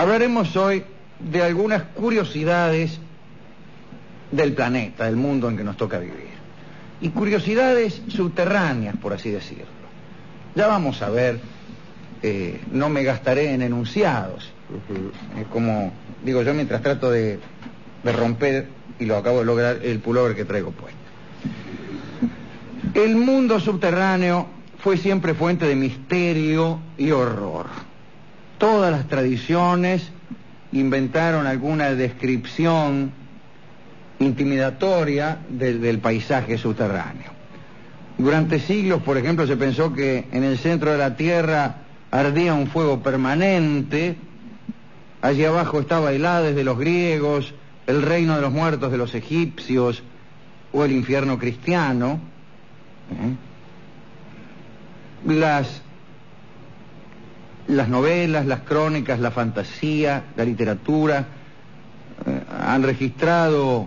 Hablaremos hoy de algunas curiosidades del planeta, del mundo en que nos toca vivir. Y curiosidades subterráneas, por así decirlo. Ya vamos a ver, no me gastaré en enunciados. Como digo yo mientras trato de romper, y lo acabo de lograr, el pullover que traigo puesto. El mundo subterráneo fue siempre fuente de misterio y horror. Todas las tradiciones inventaron alguna descripción intimidatoria del paisaje subterráneo. Durante siglos, por ejemplo, se pensó que en el centro de la Tierra ardía un fuego permanente. Allí abajo estaba el Hades de los griegos, el reino de los muertos de los egipcios o el infierno cristiano. Las novelas, las crónicas, la fantasía, la literatura han registrado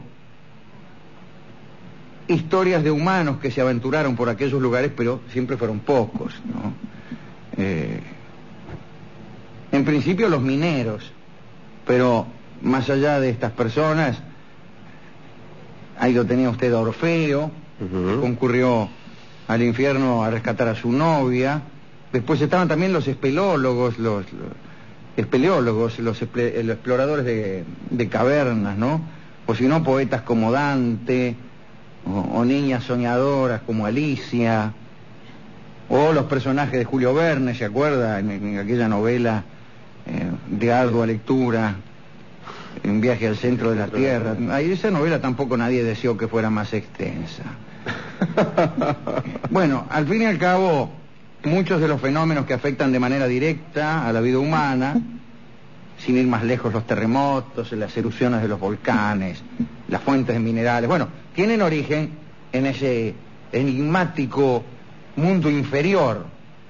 historias de humanos que se aventuraron por aquellos lugares, pero siempre fueron pocos, ¿no? En principio los mineros, pero más allá de estas personas, ahí lo tenía usted a Orfeo, concurrió al infierno a rescatar a su novia. Después estaban también los espeleólogos, los exploradores de cavernas, ¿no? O si no, poetas como Dante, o niñas soñadoras como Alicia, o los personajes de Julio Verne, ¿se acuerda? En aquella novela de ardua lectura, Un viaje al centro de la Tierra. Ahí esa novela tampoco nadie deseó que fuera más extensa. Bueno, al fin y al cabo, muchos de los fenómenos que afectan de manera directa a la vida humana, sin ir más lejos, los terremotos, las erupciones de los volcanes, las fuentes de minerales, bueno, tienen origen en ese enigmático mundo inferior.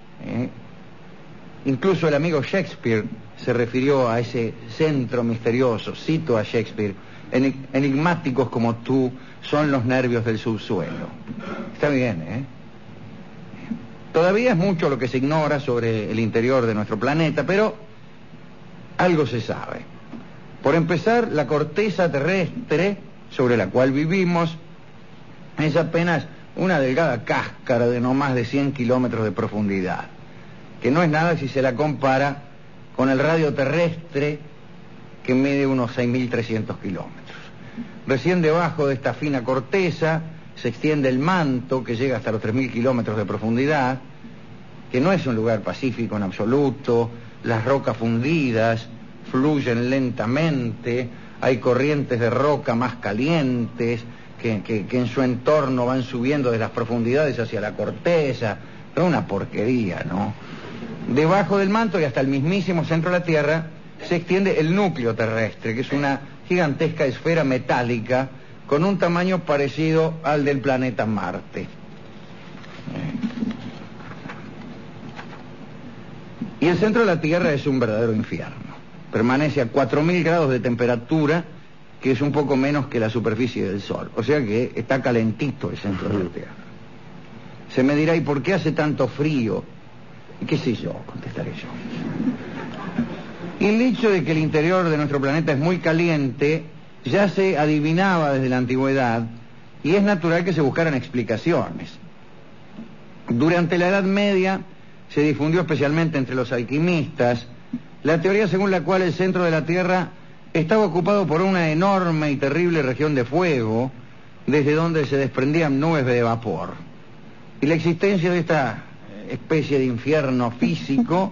Incluso el amigo Shakespeare se refirió a ese centro misterioso. Cito a Shakespeare: enigmáticos como tú son los nervios del subsuelo. Está bien, ¿eh? Todavía es mucho lo que se ignora sobre el interior de nuestro planeta, pero algo se sabe. Por empezar, la corteza terrestre sobre la cual vivimos es apenas una delgada cáscara de no más de 100 kilómetros de profundidad, que no es nada si se la compara con el radio terrestre, que mide unos 6.300 kilómetros. Recién debajo de esta fina corteza se extiende el manto, que llega hasta los 3.000 kilómetros de profundidad, que no es un lugar pacífico en absoluto. Las rocas fundidas fluyen lentamente, hay corrientes de roca más calientes que en su entorno van subiendo de las profundidades hacia la corteza. Es una porquería, ¿no? Debajo del manto y hasta el mismísimo centro de la Tierra se extiende el núcleo terrestre, que es una gigantesca esfera metálica con un tamaño parecido al del planeta Marte. Y el centro de la Tierra es un verdadero infierno. Permanece a 4.000 grados de temperatura, que es un poco menos que la superficie del Sol. O sea que está calentito el centro de la Tierra. Se me dirá, ¿y por qué hace tanto frío? ¿Y qué sé yo? Contestaré yo. Y el hecho de que el interior de nuestro planeta es muy caliente ya se adivinaba desde la antigüedad, y es natural que se buscaran explicaciones. Durante la Edad Media se difundió especialmente entre los alquimistas la teoría según la cual el centro de la Tierra estaba ocupado por una enorme y terrible región de fuego, desde donde se desprendían nubes de vapor. Y la existencia de esta especie de infierno físico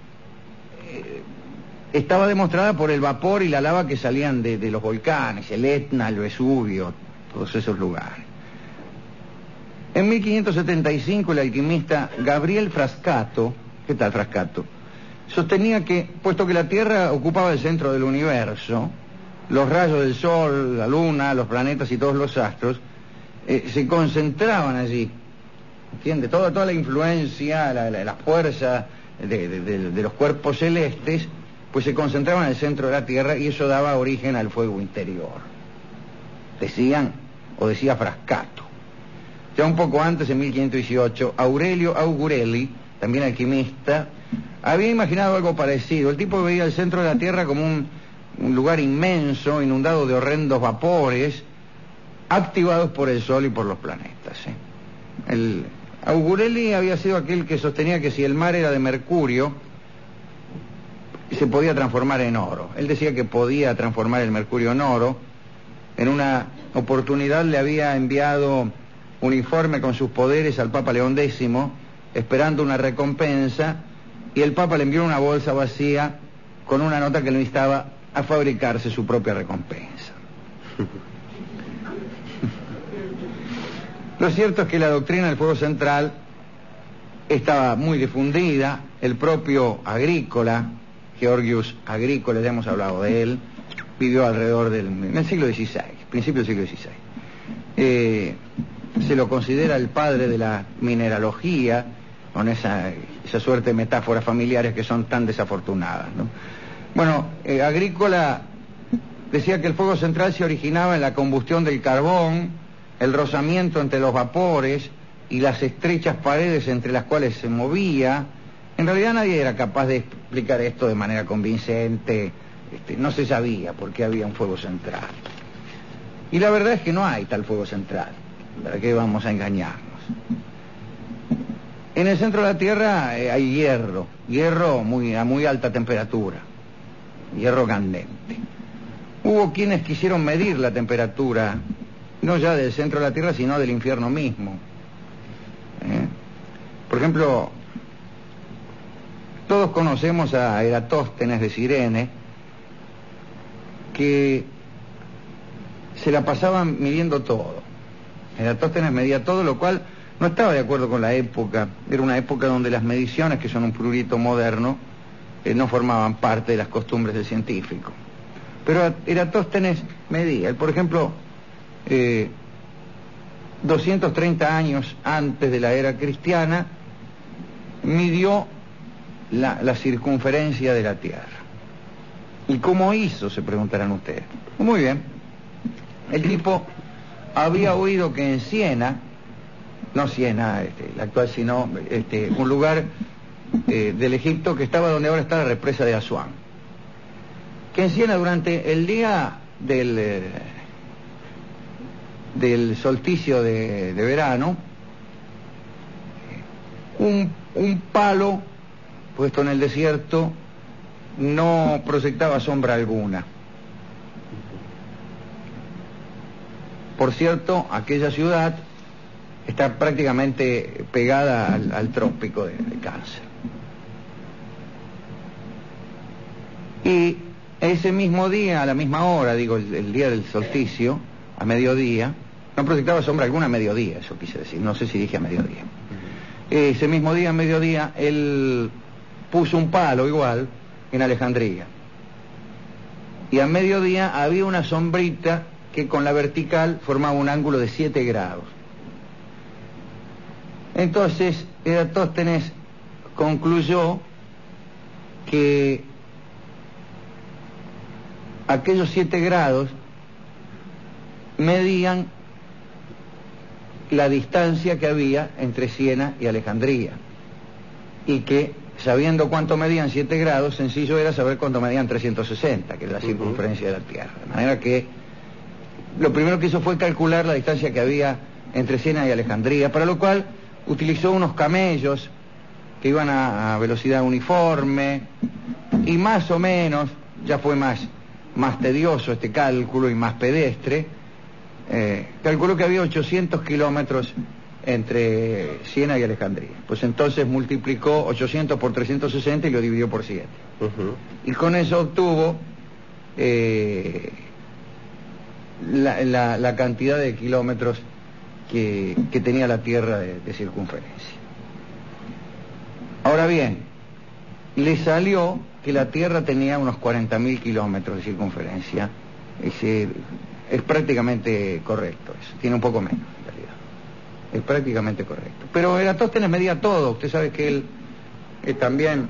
estaba demostrada por el vapor y la lava que salían de los volcanes, el Etna, el Vesubio, todos esos lugares. En 1575 el alquimista Gabriel Frascato, ¿qué tal Frascato?, sostenía que, puesto que la Tierra ocupaba el centro del universo, los rayos del Sol, la Luna, los planetas y todos los astros se concentraban allí. ¿Entiende? Toda la influencia, la fuerza de los cuerpos celestes, pues se concentraban en el centro de la Tierra, y eso daba origen al fuego interior. Decía Frascato. Ya un poco antes, en 1518, Aurelio Augurelli también alquimista, había imaginado algo parecido. El tipo veía el centro de la Tierra como un lugar inmenso, inundado de horrendos vapores, activados por el Sol y por los planetas. Augurelli había sido aquel que sostenía que si el mar era de mercurio, se podía transformar en oro. Él decía que podía transformar el mercurio en oro. En una oportunidad le había enviado un informe con sus poderes al Papa León X, esperando una recompensa, y el Papa le envió una bolsa vacía con una nota que lo instaba a fabricarse su propia recompensa. Lo cierto es que la doctrina del fuego central estaba muy difundida. El propio Agrícola, Georgius Agrícola, ya hemos hablado de él, vivió alrededor en el siglo XVI, principio del siglo XVI. Se lo considera el padre de la mineralogía, con esa suerte de metáforas familiares que son tan desafortunadas, ¿no? Bueno, Agrícola decía que el fuego central se originaba en la combustión del carbón, el rozamiento entre los vapores y las estrechas paredes entre las cuales se movía. En realidad nadie era capaz de explicar esto de manera convincente. No se sabía por qué había un fuego central. Y la verdad es que no hay tal fuego central. ¿Para qué vamos a engañarnos? En el centro de la Tierra hay hierro a muy alta temperatura, hierro candente. Hubo quienes quisieron medir la temperatura, no ya del centro de la Tierra, sino del infierno mismo. Por ejemplo, todos conocemos a Eratóstenes de Cirene, que se la pasaban midiendo todo. Eratóstenes medía todo, lo cual no estaba de acuerdo con la época. Era una época donde las mediciones, que son un prurito moderno, no formaban parte de las costumbres del científico. Pero Eratóstenes medía. Él, por ejemplo, 230 años antes de la era cristiana, midió la circunferencia de la Tierra. ¿Y cómo hizo?, se preguntarán ustedes. Muy bien. El tipo había oído que en Siena, no Siena, la actual, sino un lugar del Egipto que estaba donde ahora está la represa de Asuán, que en Siena, durante el día del solsticio de verano, un palo puesto en el desierto no proyectaba sombra alguna. Por cierto, aquella ciudad está prácticamente pegada al trópico de Cáncer. Y ese mismo día, a la misma hora, digo, el día del solsticio, a mediodía, no proyectaba sombra alguna a mediodía, eso quise decir, no sé si dije a mediodía. Ese mismo día, a mediodía, él puso un palo igual en Alejandría. Y a mediodía había una sombrita que con la vertical formaba un ángulo de 7 grados. Entonces, Eratóstenes concluyó que aquellos 7 grados medían la distancia que había entre Siena y Alejandría, y que, sabiendo cuánto medían 7 grados, sencillo era saber cuánto medían 360, que es la circunferencia de la Tierra. De manera que lo primero que hizo fue calcular la distancia que había entre Siena y Alejandría, para lo cual utilizó unos camellos que iban a velocidad uniforme, y más o menos, ya fue más tedioso este cálculo y más pedestre, calculó que había 800 kilómetros entre Siena y Alejandría. Pues entonces multiplicó 800 por 360 y lo dividió por 7. Y con eso obtuvo la cantidad de kilómetros que tenía la Tierra de circunferencia. Ahora bien, le salió que la Tierra tenía unos 40.000 kilómetros de circunferencia. Es prácticamente correcto eso, tiene un poco menos en realidad. Es prácticamente correcto. Pero Eratóstenes medía todo. Usted sabe que él también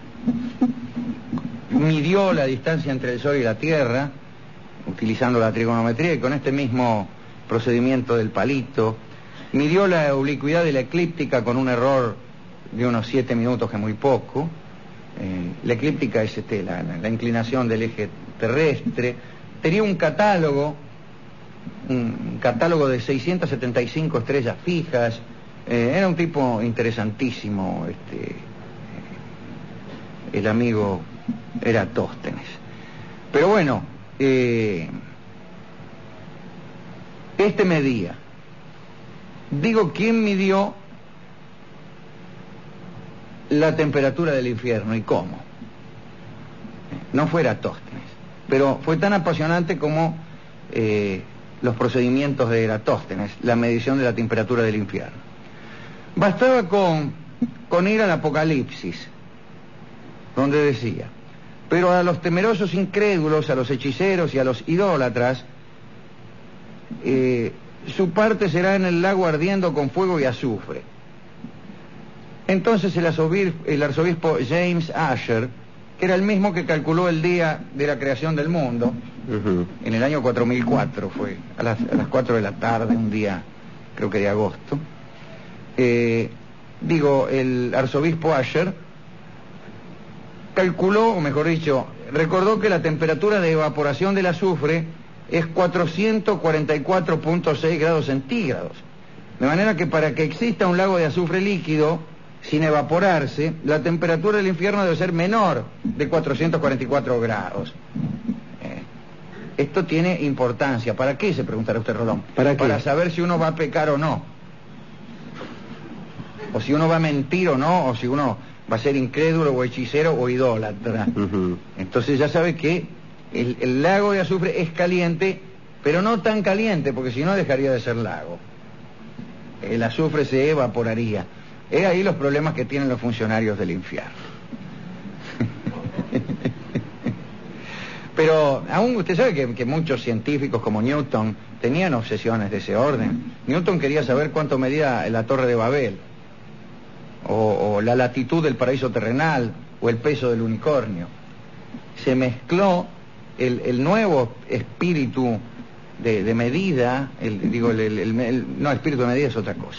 midió la distancia entre el Sol y la Tierra, utilizando la trigonometría, y con este mismo procedimiento del palito, midió la oblicuidad de la eclíptica con un error de unos 7 minutos, que es muy poco. La eclíptica es la inclinación del eje terrestre. Tenía un catálogo de 675 estrellas fijas. Era un tipo interesantísimo, el amigo Eratóstenes. Pero bueno, medía. Digo, ¿quién midió la temperatura del infierno y cómo? No fue Eratóstenes, pero fue tan apasionante como los procedimientos de Eratóstenes, la medición de la temperatura del infierno. Bastaba con ir al Apocalipsis, donde decía: pero a los temerosos incrédulos, a los hechiceros y a los idólatras, su parte será en el lago ardiendo con fuego y azufre. Entonces el arzobispo James Asher, que era el mismo que calculó el día de la creación del mundo, en el año 4004, fue a las 4 de la tarde, un día, creo que de agosto, el arzobispo Asher calculó, o mejor dicho, recordó que la temperatura de evaporación del azufre es 444.6 grados centígrados. De manera que para que exista un lago de azufre líquido sin evaporarse, la temperatura del infierno debe ser menor de 444 grados. Esto tiene importancia. ¿Para qué? Se preguntará usted, Rodón. Para saber si uno va a pecar o no. O si uno va a mentir o no, o si uno va a ser incrédulo o hechicero o idólatra. Entonces ya sabe que el lago de azufre es caliente, pero no tan caliente, porque si no dejaría de ser lago. El azufre se evaporaría. Es ahí los problemas que tienen los funcionarios del infierno. Pero aún usted sabe que muchos científicos como Newton tenían obsesiones de ese orden. Newton quería saber cuánto medía la Torre de Babel, o la latitud del paraíso terrenal, o el peso del unicornio. Se mezcló el nuevo espíritu de medida, no, espíritu de medida es otra cosa.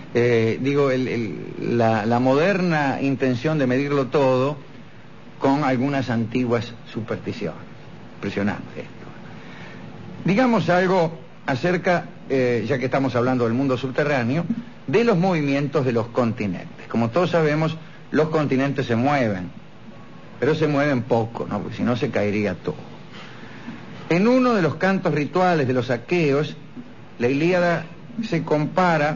La moderna intención de medirlo todo con algunas antiguas supersticiones. Impresionante esto. Digamos algo acerca, ya que estamos hablando del mundo subterráneo, de los movimientos de los continentes. Como todos sabemos, los continentes se mueven, pero se mueven poco, ¿no? Porque si no se caería todo. En uno de los cantos rituales de los aqueos, la Ilíada compara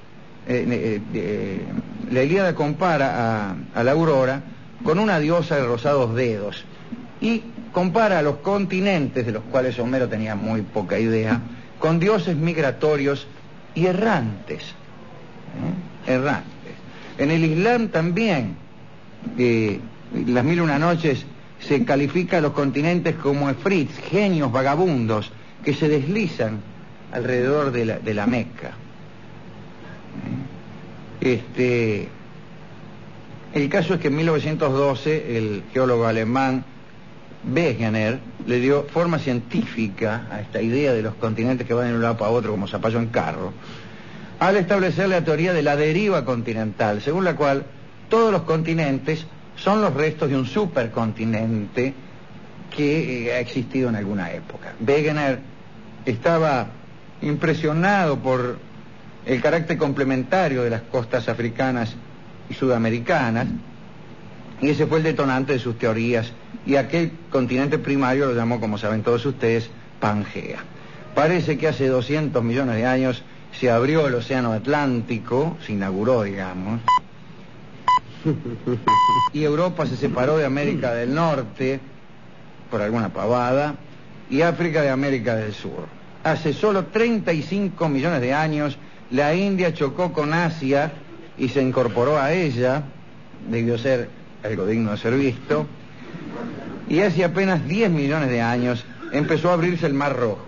a la aurora con una diosa de rosados dedos, y compara a los continentes, de los cuales Homero tenía muy poca idea, con dioses migratorios y errantes. Errantes. En el Islam también, las 1001 noches, se califica a los continentes como efrits, genios vagabundos, que se deslizan alrededor de la Meca. El caso es que en 1912 el geólogo alemán Wegener le dio forma científica a esta idea de los continentes que van de un lado para otro como zapallo en carro, al establecer la teoría de la deriva continental, según la cual todos los continentes son los restos de un supercontinente que ha existido en alguna época. Wegener estaba impresionado por el carácter complementario de las costas africanas y sudamericanas, y ese fue el detonante de sus teorías, y aquel continente primario lo llamó, como saben todos ustedes, Pangea. Parece que hace 200 millones de años se abrió el océano Atlántico, se inauguró, digamos, y Europa se separó de América del Norte por alguna pavada, y África de América del Sur. Hace solo 35 millones de años la India chocó con Asia y se incorporó a ella, debió ser algo digno de ser visto, y hace apenas 10 millones de años empezó a abrirse el Mar Rojo.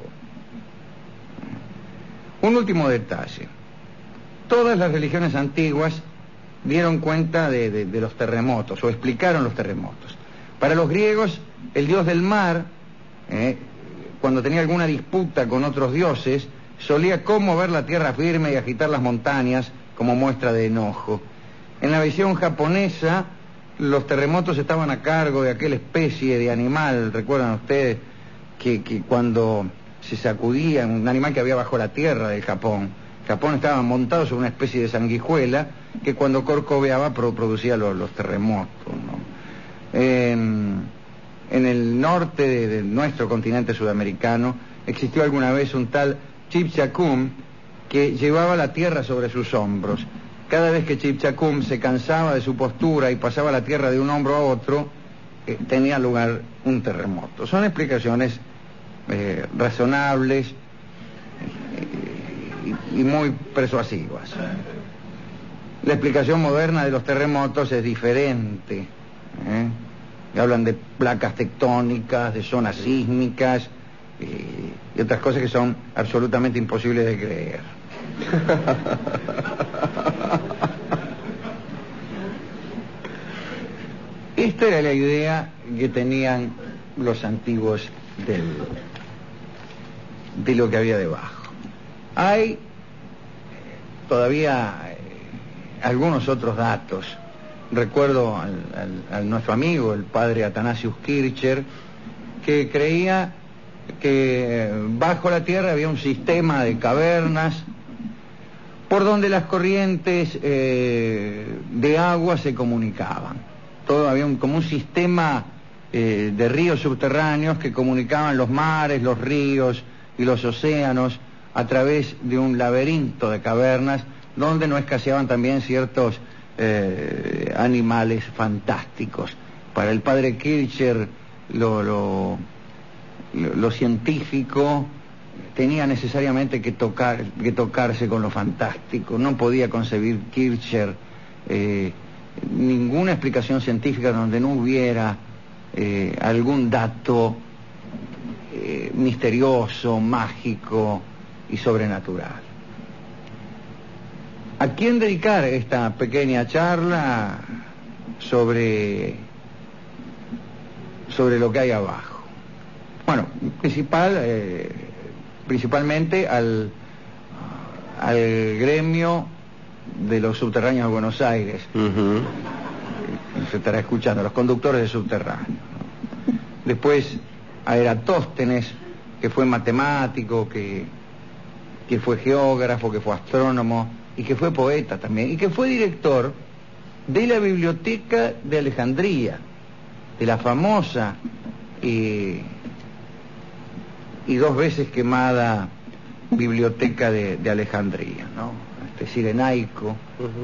Un último detalle: todas las religiones antiguas dieron cuenta de los terremotos, o explicaron los terremotos. Para los griegos, el dios del mar, cuando tenía alguna disputa con otros dioses, solía conmover la tierra firme y agitar las montañas como muestra de enojo. En la visión japonesa, los terremotos estaban a cargo de aquella especie de animal, ¿recuerdan ustedes? Que cuando se sacudía, un animal que había bajo la tierra del Japón. Japón estaba montado sobre una especie de sanguijuela que cuando corcoveaba producía los terremotos, ¿no? En el norte de nuestro continente sudamericano existió alguna vez un tal Chipchacum que llevaba la tierra sobre sus hombros. Cada vez que Chipchacum se cansaba de su postura y pasaba la tierra de un hombro a otro, tenía lugar un terremoto. Son explicaciones razonables y muy persuasivas. La explicación moderna de los terremotos es diferente. Hablan de placas tectónicas, de zonas sísmicas y otras cosas que son absolutamente imposibles de creer. Esta era la idea que tenían los antiguos de lo que había debajo. Hay todavía algunos otros datos. Recuerdo a nuestro amigo, el padre Athanasius Kircher, que creía que bajo la tierra había un sistema de cavernas por donde las corrientes de agua se comunicaban. Todo había como un sistema de ríos subterráneos que comunicaban los mares, los ríos y los océanos a través de un laberinto de cavernas donde no escaseaban también ciertos animales fantásticos. Para el padre Kircher lo científico tenía necesariamente que tocarse con lo fantástico. No podía concebir Kircher ninguna explicación científica donde no hubiera algún dato misterioso, mágico y sobrenatural. ¿A quién dedicar esta pequeña charla sobre lo que hay abajo? Bueno, principalmente al gremio de los subterráneos de Buenos Aires. Se estará escuchando, los conductores de subterráneos, ¿no? Después a Eratóstenes, que fue matemático, que fue geógrafo, que fue astrónomo y que fue poeta también, y que fue director de la biblioteca de Alejandría, de la famosa y 2 veces quemada biblioteca de Alejandría, ¿no? Cirenaico,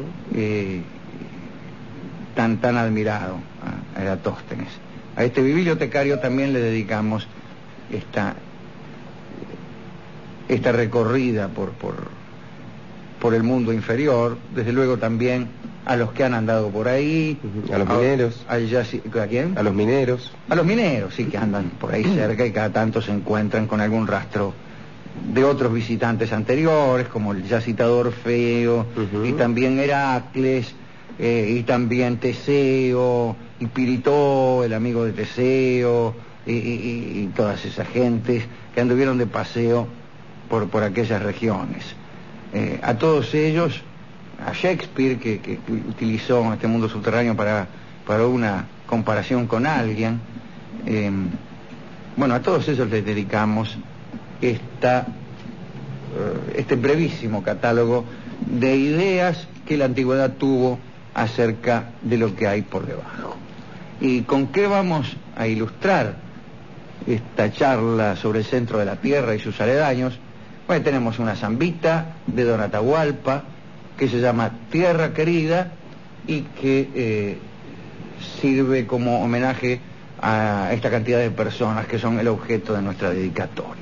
tan admirado a Eratóstenes. A este bibliotecario también le dedicamos esta recorrida por el mundo inferior, desde luego también a los que han andado por ahí, a los mineros. ¿A quién? A los mineros. A los mineros, sí, que andan por ahí cerca y cada tanto se encuentran con algún rastro de otros visitantes anteriores, como el ya citado Orfeo, y también Heracles, y también Teseo, y Piritó, el amigo de Teseo, y todas esas gentes que anduvieron de paseo por aquellas regiones. A todos ellos, a Shakespeare, que utilizó este mundo subterráneo para una comparación con alguien, bueno, a todos ellos les dedicamos este brevísimo catálogo de ideas que la antigüedad tuvo acerca de lo que hay por debajo. ¿Y con qué vamos a ilustrar esta charla sobre el centro de la Tierra y sus aledaños? Bueno, tenemos una zambita de Don Atahualpa que se llama Tierra Querida y que sirve como homenaje a esta cantidad de personas que son el objeto de nuestra dedicatoria.